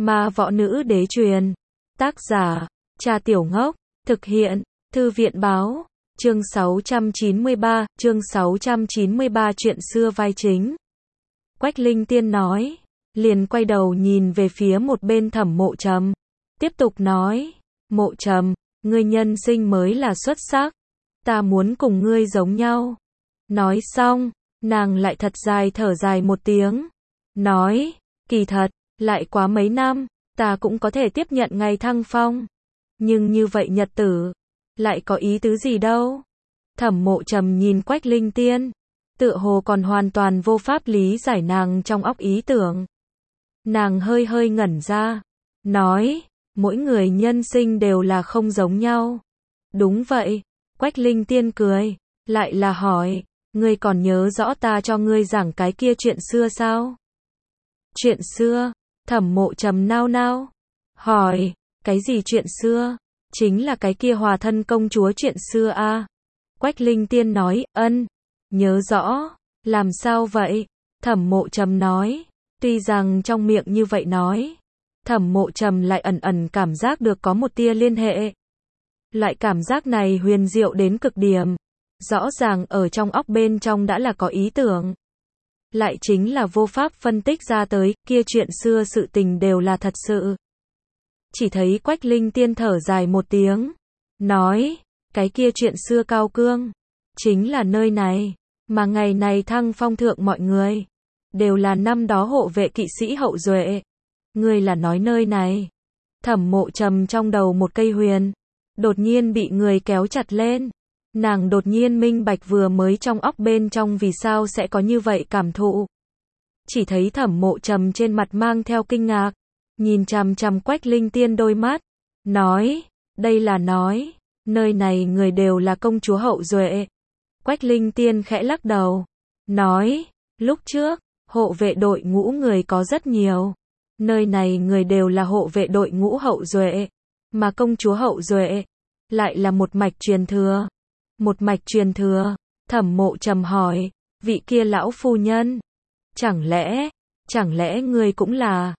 Ma Võ Nữ Đế Truyền. Tác giả, Cha Tiểu Ngốc. Thực hiện, Thư viện Báo. Chương 693 chuyện xưa vai chính. Quách Linh Tiên nói, liền quay đầu nhìn về phía một bên Thẩm Mộ Trầm. Tiếp tục nói, Mộ Trầm, ngươi nhân sinh mới là xuất sắc. Ta muốn cùng ngươi giống nhau. Nói xong, nàng lại thật dài thở dài một tiếng. Nói, kỳ thật, lại quá mấy năm, ta cũng có thể tiếp nhận ngày thăng phong. Nhưng như vậy nhật tử, lại có ý tứ gì đâu. Thẩm Mộ Trầm nhìn Quách Linh Tiên, tựa hồ còn hoàn toàn vô pháp lý giải nàng trong óc ý tưởng. Nàng hơi hơi ngẩn ra, nói, mỗi người nhân sinh đều là không giống nhau. Đúng vậy, Quách Linh Tiên cười, lại là hỏi, ngươi còn nhớ rõ ta cho ngươi giảng cái kia chuyện xưa sao? Chuyện xưa? Thẩm Mộ Trầm nao nao, hỏi, cái gì chuyện xưa? Chính là cái kia Hòa Thân công chúa chuyện xưa a. Quách Linh Tiên nói, nhớ rõ. Làm sao vậy? Thẩm Mộ Trầm nói, tuy rằng trong miệng như vậy nói, Thẩm Mộ Trầm lại ẩn ẩn cảm giác được có một tia liên hệ. Loại cảm giác này huyền diệu đến cực điểm, rõ ràng ở trong óc bên trong đã là có ý tưởng. Lại chính là vô pháp phân tích ra tới, kia chuyện xưa sự tình đều là thật sự. Chỉ thấy Quách Linh Tiên thở dài một tiếng, nói, cái kia chuyện xưa cao cương, chính là nơi này, mà ngày này thăng phong thượng mọi người, đều là năm đó hộ vệ kỵ sĩ hậu duệ. Ngươi là nói nơi này? Thẩm Mộ Trầm trong đầu một cây huyền, đột nhiên bị người kéo chặt lên. Nàng đột nhiên minh bạch vừa mới trong óc bên trong vì sao sẽ có như vậy cảm thụ. Chỉ thấy Thẩm Mộ Trầm trên mặt mang theo kinh ngạc, nhìn chằm chằm Quách Linh Tiên đôi mắt, nói, đây là nói, nơi này người đều là công chúa hậu duệ. Quách Linh Tiên khẽ lắc đầu, nói, lúc trước, hộ vệ đội ngũ người có rất nhiều. Nơi này người đều là hộ vệ đội ngũ hậu duệ, mà công chúa hậu duệ, lại là một mạch truyền thừa. Một mạch truyền thừa, Thẩm Mộ Trầm hỏi, vị kia lão phu nhân, chẳng lẽ người cũng là?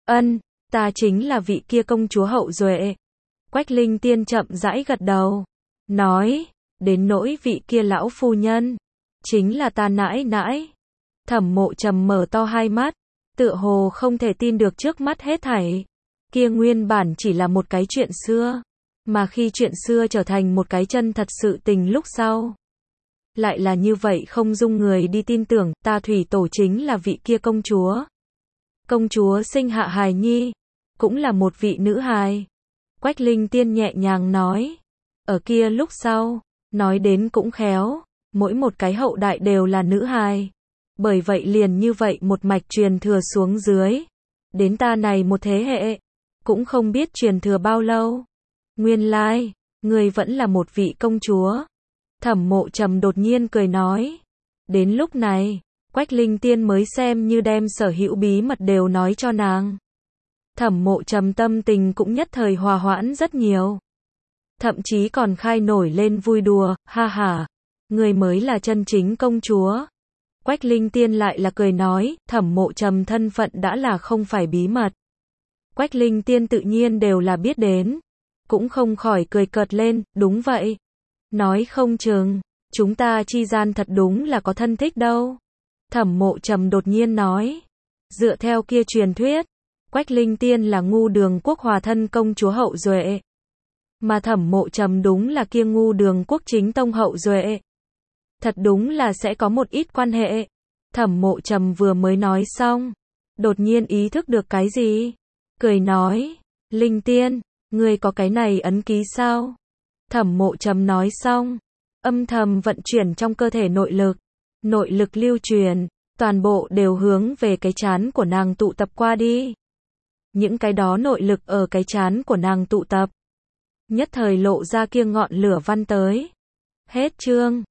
Ta chính là vị kia công chúa hậu duệ. Quách Linh Tiên chậm rãi gật đầu, nói, đến nỗi vị kia lão phu nhân, chính là ta nãi nãi. Thẩm Mộ Trầm mở to hai mắt, tựa hồ không thể tin được trước mắt hết thảy. Kia nguyên bản chỉ là một cái chuyện xưa, mà khi chuyện xưa trở thành một cái chân thật sự tình lúc sau, lại là như vậy không dung người đi tin tưởng, ta thủy tổ chính là vị kia công chúa. Công chúa sinh hạ hài nhi, cũng là một vị nữ hài. Quách Linh Tiên nhẹ nhàng nói, ở kia lúc sau, nói đến cũng khéo, mỗi một cái hậu đại đều là nữ hài. Bởi vậy liền như vậy một mạch truyền thừa xuống dưới, đến ta này một thế hệ, cũng không biết truyền thừa bao lâu. Nguyên lai, người vẫn là một vị công chúa. Thẩm Mộ Trầm đột nhiên cười nói. Đến lúc này, Quách Linh Tiên mới xem như đem sở hữu bí mật đều nói cho nàng. Thẩm Mộ Trầm tâm tình cũng nhất thời hòa hoãn rất nhiều. Thậm chí còn khai nổi lên vui đùa, ha ha, người mới là chân chính công chúa. Quách Linh Tiên lại là cười nói, Thẩm Mộ Trầm thân phận đã là không phải bí mật. Quách Linh Tiên tự nhiên đều là biết đến, cũng không khỏi cười cợt lên, đúng vậy. Nói không chừng, chúng ta chi gian thật đúng là có thân thích đâu. Thẩm Mộ Trầm đột nhiên nói, dựa theo kia truyền thuyết, Quách Linh Tiên là Ngu Đường Quốc Hòa Thân công chúa hậu duệ. Mà Thẩm Mộ Trầm đúng là kia Ngu Đường Quốc chính tông hậu duệ. Thật đúng là sẽ có một ít quan hệ. Thẩm Mộ Trầm vừa mới nói xong, đột nhiên ý thức được cái gì, cười nói, Linh Tiên, ngươi có cái này ấn ký sao? Thẩm Mộ Trầm nói xong, âm thầm vận chuyển trong cơ thể nội lực lưu truyền, toàn bộ đều hướng về cái trán của nàng tụ tập qua đi. Những cái đó nội lực ở cái trán của nàng tụ tập, nhất thời lộ ra kia ngọn lửa văn tới. Hết chương.